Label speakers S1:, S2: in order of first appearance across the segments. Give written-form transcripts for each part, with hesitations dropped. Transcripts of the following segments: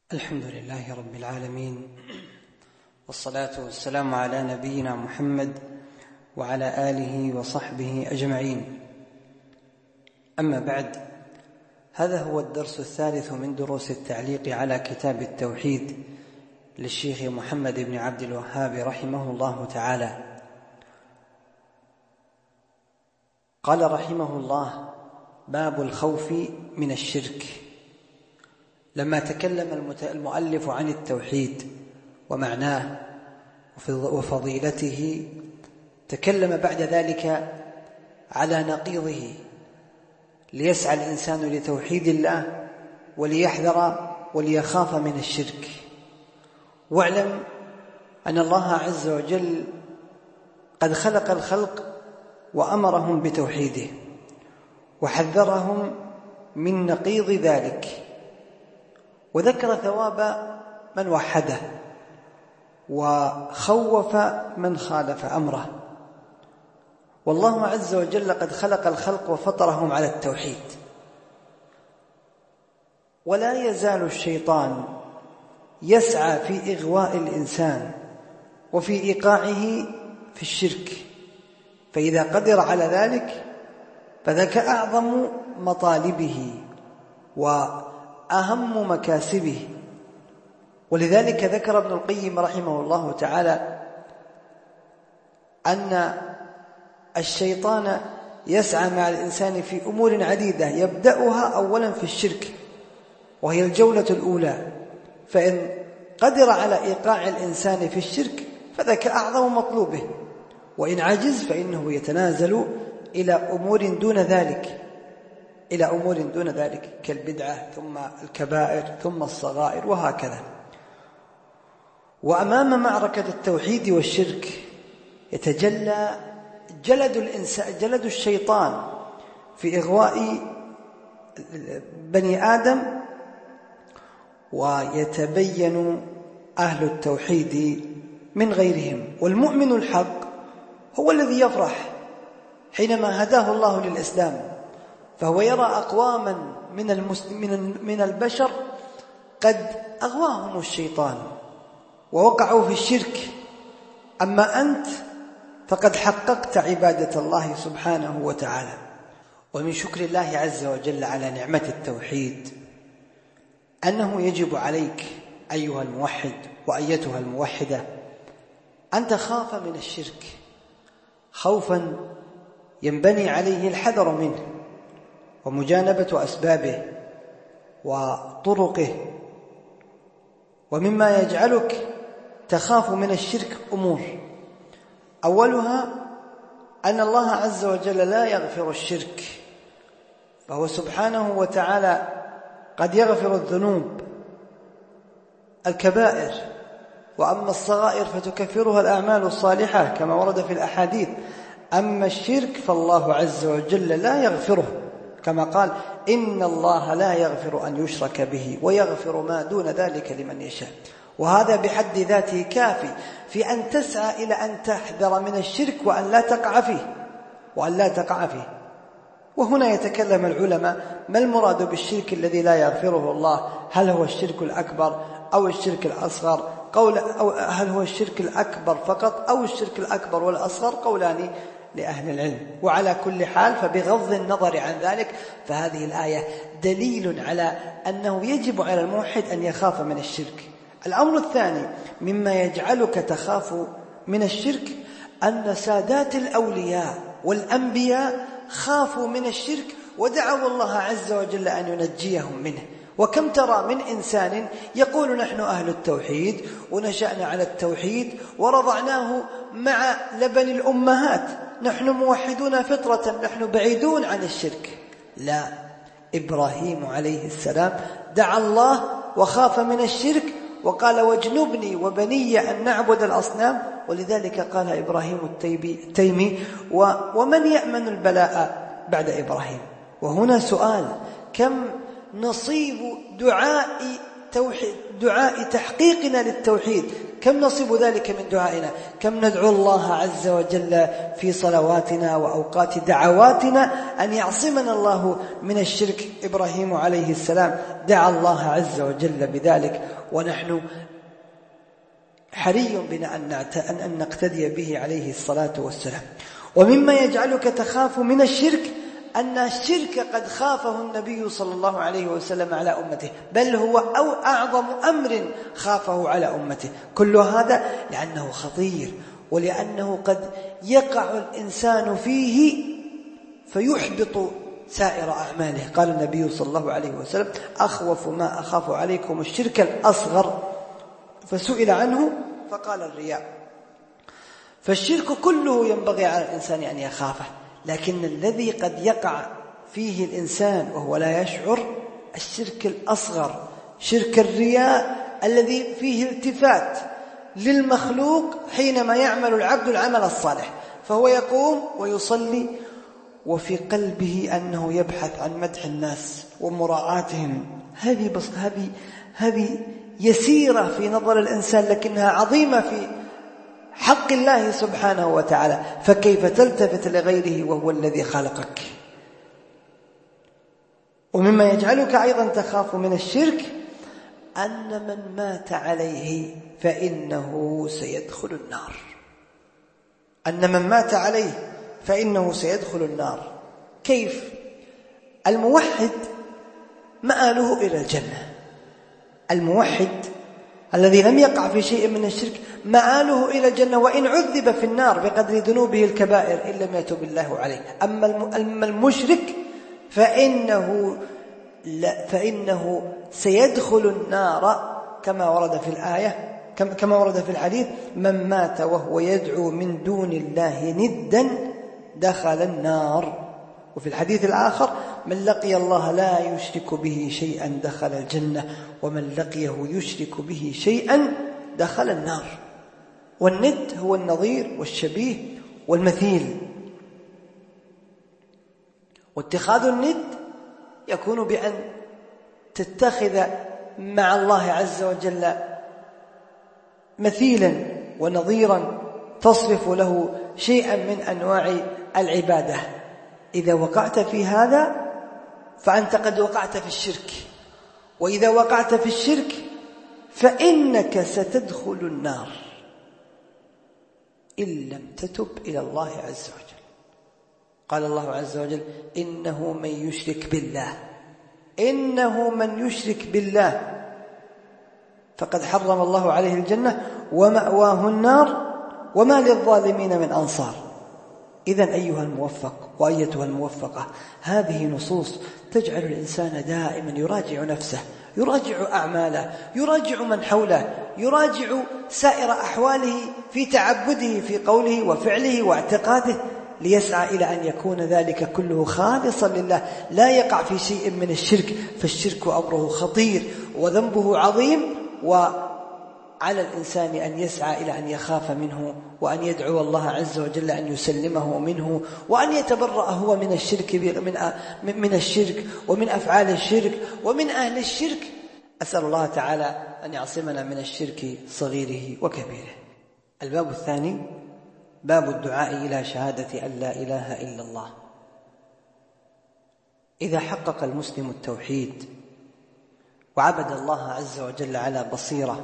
S1: الحمد لله رب العالمين، والصلاة والسلام على نبينا محمد وعلى آله وصحبه أجمعين. أما بعد، هذا هو الدرس الثالث من دروس التعليق على كتاب التوحيد للشيخ محمد بن عبد الوهاب رحمه الله تعالى. قال رحمه الله: باب الخوف من الشرك. لما تكلم المؤلف عن التوحيد ومعناه وفضيلته، تكلم بعد ذلك على نقيضه، ليسعى الإنسان لتوحيد الله وليحذر وليخاف من الشرك. واعلم أن الله عز وجل قد خلق الخلق وأمرهم بتوحيده، وحذرهم من نقيض ذلك، وذكر ثواب من وحده وخوف من خالف أمره. والله عز وجل قد خلق الخلق وفطرهم على التوحيد، ولا يزال الشيطان يسعى في إغواء الإنسان وفي إيقاعه في الشرك، فإذا قدر على ذلك فذاك أعظم مطالبه وأهم مكاسبه. ولذلك ذكر ابن القيم رحمه الله تعالى أن الشيطان يسعى مع الإنسان في أمور عديدة، يبدأها أولا في الشرك، وهي الجولة الأولى، فإن قدر على إيقاع الإنسان في الشرك فذاك أعظم مطلوبه، وإن عجز فإنه يتنازل إلى أمور دون ذلك كالبدعة، ثم الكبائر، ثم الصغائر، وهكذا. وأمام معركة التوحيد والشرك يتجلى جلد الشيطان في إغواء بني آدم، ويتبين أهل التوحيد من غيرهم. والمؤمن الحق هو الذي يفرح حينما هداه الله للإسلام، فهو يرى أقواما من البشر قد أغواهم الشيطان ووقعوا في الشرك، أما أنت فقد حققت عبادة الله سبحانه وتعالى. ومن شكر الله عز وجل على نعمة التوحيد أنه يجب عليك أيها الموحد وأيتها الموحدة أن تخاف من الشرك خوفا ينبني عليه الحذر منه ومجانبة أسبابه وطرقه. ومما يجعلك تخاف من الشرك أمور، أولها أن الله عز وجل لا يغفر الشرك، فهو سبحانه وتعالى قد يغفر الذنوب الكبائر، وأما الصغائر فتكفرها الأعمال الصالحة كما ورد في الأحاديث. أما الشرك فالله عز وجل لا يغفره، كما قال: إن الله لا يغفر أن يشرك به ويغفر ما دون ذلك لمن يشاء. وهذا بحد ذاته كافي في أن تسعى إلى أن تحذر من الشرك وأن لا تقع فيه. وهنا يتكلم العلماء: ما المراد بالشرك الذي لا يغفره الله؟ هل هو الشرك الأكبر أو الشرك الأصغر؟ أو هل هو الشرك الأكبر فقط أو الشرك الأكبر والأصغر؟ قولان لأهل العلم. وعلى كل حال، فبغض النظر عن ذلك، فهذه الآية دليل على أنه يجب على الموحد أن يخاف من الشرك. الأمر الثاني مما يجعلك تخاف من الشرك أن سادات الأولياء والأنبياء خافوا من الشرك ودعوا الله عز وجل أن ينجيهم منه. وكم ترى من إنسان يقول: نحن أهل التوحيد ونشأنا على التوحيد ورضعناه مع لبن الأمهات، نحن موحدون فطرة، نحن بعيدون عن الشرك. لا، إبراهيم عليه السلام دعا الله وخاف من الشرك وقال: واجنبني وبني أن نعبد الأصنام. ولذلك قال إبراهيم التيمي: ومن يأمن البلاء بعد إبراهيم؟ وهنا سؤال: كم نصيب دعاء تحقيقنا للتوحيد، كم نصب ذلك من دعائنا؟ كم ندعو الله عز وجل في صلواتنا وأوقات دعواتنا أن يعصمنا الله من الشرك. إبراهيم عليه السلام دعا الله عز وجل بذلك، ونحن حري بنا أن نقتدي به عليه الصلاة والسلام. ومما يجعلك تخاف من الشرك أن الشرك قد خافه النبي صلى الله عليه وسلم على أمته، بل هو أعظم أمر خافه على أمته. كل هذا لأنه خطير، ولأنه قد يقع الإنسان فيه فيحبط سائر أعماله. قال النبي صلى الله عليه وسلم: أخوف ما أخاف عليكم الشرك الأصغر. فسئل عنه فقال: الرياء. فالشرك كله ينبغي على الإنسان أن يخافه، لكن الذي قد يقع فيه الإنسان وهو لا يشعر الشرك الأصغر، شرك الرياء الذي فيه التفات للمخلوق حينما يعمل العبد العمل الصالح، فهو يقوم ويصلي وفي قلبه أنه يبحث عن مدح الناس ومراعاتهم. هذه يسيرة في نظر الإنسان، لكنها عظيمة في حق الله سبحانه وتعالى. فكيف تلتفت لغيره وهو الذي خلقك؟ ومما يجعلك أيضا تخاف من الشرك أن من مات عليه فإنه سيدخل النار. أن من مات عليه فإنه سيدخل النار. كيف؟ الموحد مآله إلى الجنة. الموحد الذي لم يقع في شيء من الشرك مآله إلى الجنة، وإن عذب في النار بقدر ذنوبه الكبائر إن لم يتب الله عليه. أما المشرك فإنه سيدخل النار كما ورد في الآية، كما ورد في الحديث: من مات وهو يدعو من دون الله ندا دخل النار. وفي الحديث الآخر: من لقي الله لا يشرك به شيئا دخل الجنة، ومن لقيه يشرك به شيئا دخل النار. والند هو النظير والشبيه والمثيل. واتخاذ الند يكون بأن تتخذ مع الله عز وجل مثيلا ونظيرا تصرف له شيئا من أنواع العبادة. إذا وقعت في هذا فأنت قد وقعت في الشرك، وإذا وقعت في الشرك فإنك ستدخل النار إن لم تتب إلى الله عز وجل. قال الله عز وجل: إنه من يشرك بالله فقد حرم الله عليه الجنة ومأواه النار وما للظالمين من أنصار. إذن أيها الموفق وأيتها الموفقة، هذه نصوص تجعل الإنسان دائما يراجع نفسه، يراجع أعماله، يراجع من حوله، يراجع سائر أحواله في تعبده في قوله وفعله واعتقاده، ليسعى إلى أن يكون ذلك كله خالصا لله، لا يقع في شيء من الشرك. فالشرك أمره خطير وذنبه عظيم، وعلى الإنسان أن يسعى إلى أن يخاف منه، وأن يدعو الله عز وجل أن يسلمه منه، وأن يتبرأ هو من الشرك ومن أفعال الشرك ومن أهل الشرك. أسأل الله تعالى أن يعصمنا من الشرك صغيره وكبيره. الباب الثاني باب الدعاء إلى شهادة أن لا إله إلا الله. إذا حقق المسلم التوحيد وعبد الله عز وجل على بصيرة،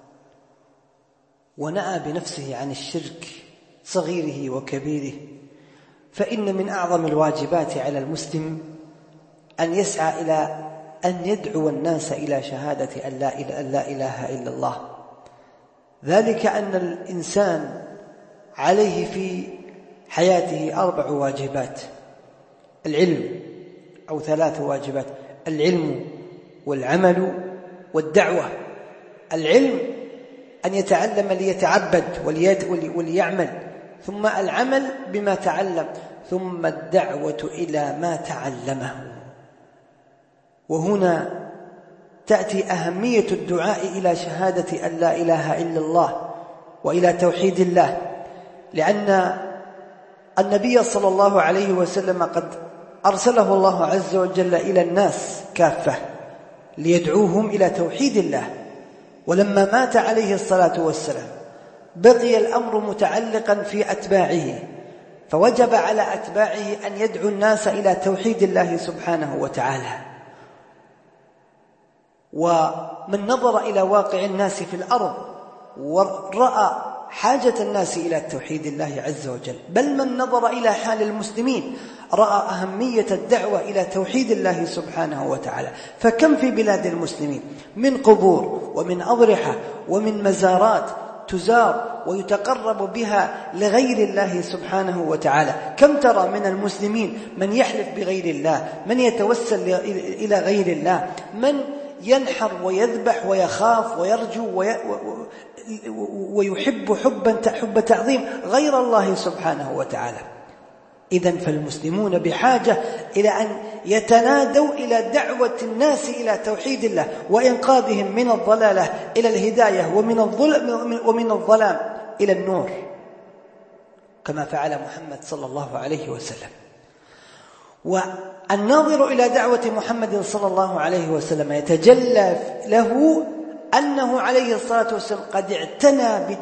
S1: ونأى بنفسه عن الشرك صغيره وكبيره، فإن من أعظم الواجبات على المسلم أن يسعى إلى أن يدعو الناس إلى شهادة أن لا إله إلا الله. ذلك أن الإنسان عليه في حياته 4 واجبات: العلم، أو 3 واجبات: العلم والعمل والدعوة. العلم أن يتعلم ليتعبد وليعمل، ثم العمل بما تعلم، ثم الدعوة إلى ما تعلمه. وهنا تأتي أهمية الدعاء إلى شهادة أن لا إله إلا الله وإلى توحيد الله، لأن النبي صلى الله عليه وسلم قد أرسله الله عز وجل إلى الناس كافة ليدعوهم إلى توحيد الله. ولما مات عليه الصلاة والسلام بقي الأمر متعلقا في أتباعه، فوجب على أتباعه أن يدعو الناس إلى توحيد الله سبحانه وتعالى. ومن نظر إلى واقع الناس في الأرض ورأى حاجة الناس إلى توحيد الله عز وجل، بل من نظر إلى حال المسلمين رأى أهمية الدعوة إلى توحيد الله سبحانه وتعالى. فكم في بلاد المسلمين من قبور ومن أضرحة ومن مزارات تزار ويتقرب بها لغير الله سبحانه وتعالى. كم ترى من المسلمين من يحلف بغير الله، من يتوسل إلى غير الله، من ينحر ويذبح ويخاف ويرجو ويحب حب تعظيم غير الله سبحانه وتعالى. إذن فالمسلمون بحاجة إلى أن يتنادوا إلى دعوة الناس إلى توحيد الله وإنقاذهم من الضلالة إلى الهداية ومن الظلام إلى النور، كما فعل محمد صلى الله عليه وسلم. والناظر إلى دعوة محمد صلى الله عليه وسلم يتجلى له أنه عليه الصلاة والسلام قد اعتنى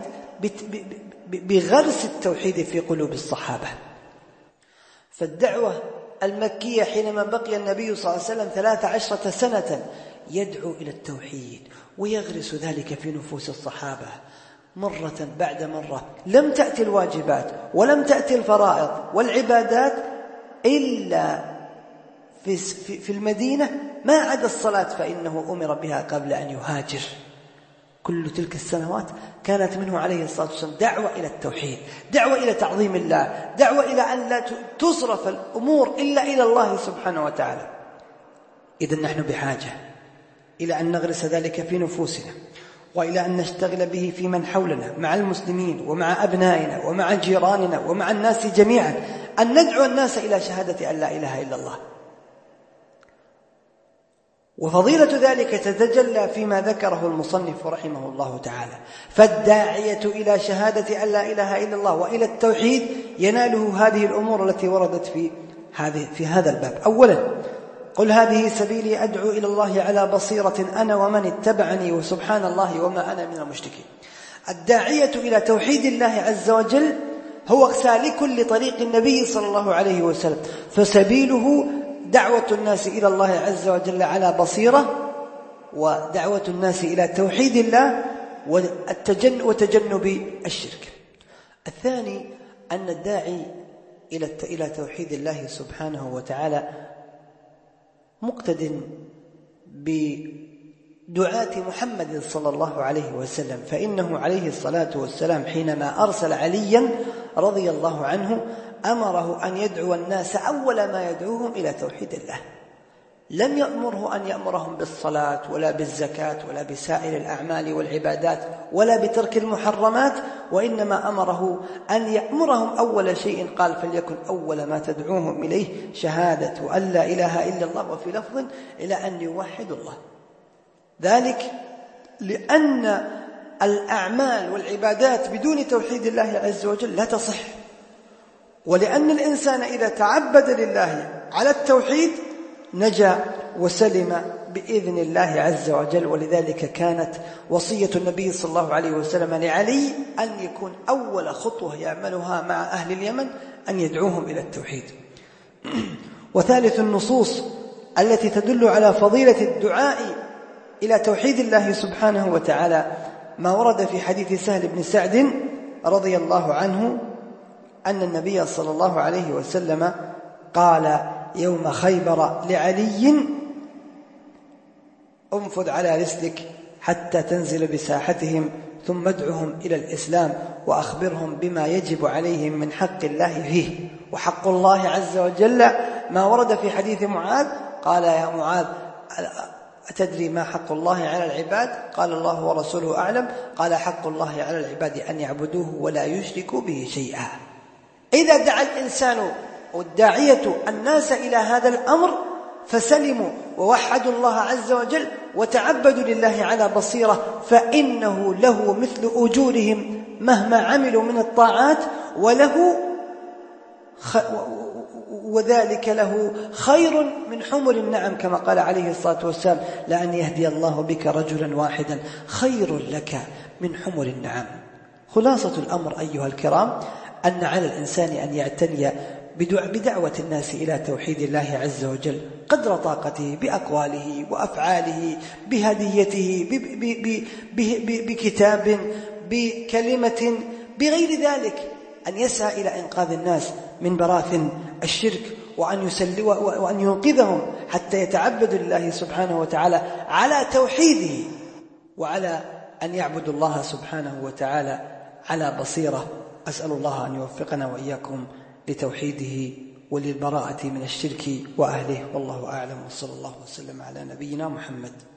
S1: بغرس التوحيد في قلوب الصحابة. فالدعوة المكية حينما بقي النبي صلى الله عليه وسلم 13 سنة يدعو إلى التوحيد ويغرس ذلك في نفوس الصحابة مرة بعد مرة. لم تأتي الواجبات ولم تأتي الفرائض والعبادات إلا في المدينة ما عدا الصلاة، فإنه أمر بها قبل أن يهاجر. كل تلك السنوات كانت منه عليه الصلاة والسلام دعوة إلى التوحيد، دعوة إلى تعظيم الله، دعوة إلى أن لا تصرف الأمور إلا إلى الله سبحانه وتعالى. إذن نحن بحاجة إلى أن نغرس ذلك في نفوسنا، وإلى أن نشتغل به في من حولنا مع المسلمين ومع أبنائنا ومع جيراننا ومع الناس جميعا، أن ندعو الناس إلى شهادة أن لا إله إلا الله. وفضيلة ذلك تتجلى فيما ذكره المصنف رحمه الله تعالى. فالداعية إلى شهادة أن لا إله إلا الله وإلى التوحيد يناله هذه الأمور التي وردت في هذا الباب. أولا، قل هذه سبيلي أدعو إلى الله على بصيرة أنا ومن اتبعني وسبحان الله وما أنا من المشركين. الداعية إلى توحيد الله عز وجل هو سالك لطريق النبي صلى الله عليه وسلم، فسبيله دعوة الناس إلى الله عز وجل على بصيرة، ودعوة الناس إلى توحيد الله وتجنب الشرك. الثاني أن الداعي إلى توحيد الله سبحانه وتعالى مقتد بدعاة محمد صلى الله عليه وسلم، فإنه عليه الصلاة والسلام حينما أرسل عليا رضي الله عنه أمره أن يدعو الناس أول ما يدعوهم إلى توحيد الله. لم يأمره أن يأمرهم بالصلاة ولا بالزكاة ولا بسائر الأعمال والعبادات ولا بترك المحرمات، وإنما أمره أن يأمرهم أول شيء قال فليكن أول ما تدعوهم إليه شهادة أن لا إله إلا الله، وفي لفظ إلى أن يوحدوا الله. ذلك لأن الأعمال والعبادات بدون توحيد الله عز وجل لا تصح، ولأن الإنسان إذا تعبد لله على التوحيد نجا وسلم بإذن الله عز وجل. ولذلك كانت وصية النبي صلى الله عليه وسلم لعلي أن يكون أول خطوة يعملها مع أهل اليمن أن يدعوهم إلى التوحيد. وثالث النصوص التي تدل على فضيلة الدعاء إلى توحيد الله سبحانه وتعالى ما ورد في حديث سهل بن سعد رضي الله عنه أن النبي صلى الله عليه وسلم قال يوم خيبر لعلي انفذ على رسلك حتى تنزل بساحتهم ثم ادعهم إلى الإسلام وأخبرهم بما يجب عليهم من حق الله فيه. وحق الله عز وجل ما ورد في حديث معاذ قال يا معاذ أتدري ما حق الله على العباد؟ قال الله ورسوله أعلم. قال حق الله على العباد أن يعبدوه ولا يشركوا به شيئا. إذا دعا الإنسان والداعية الناس إلى هذا الأمر فسلموا ووحدوا الله عز وجل وتعبدوا لله على بصيرة، فإنه له مثل أجورهم مهما عملوا من الطاعات، وذلك له خير من حمر النعم، كما قال عليه الصلاة والسلام: لأن يهدي الله بك رجلا واحدا خير لك من حمر النعم. خلاصة الأمر أيها الكرام أن على الإنسان أن يعتني بدعوة الناس إلى توحيد الله عز وجل قدر طاقته، بأقواله وأفعاله، بهديته، بكتاب، بكلمة، بغير ذلك، أن يسعى إلى إنقاذ الناس من براثن الشرك، وأن ينقذهم حتى يتعبدوا لله سبحانه وتعالى على توحيده، وعلى أن يعبدوا الله سبحانه وتعالى على بصيرة. أسأل الله أن يوفقنا وإياكم لتوحيده وللبراءة من الشرك وأهله، والله أعلم، وصلى الله وسلم على نبينا محمد.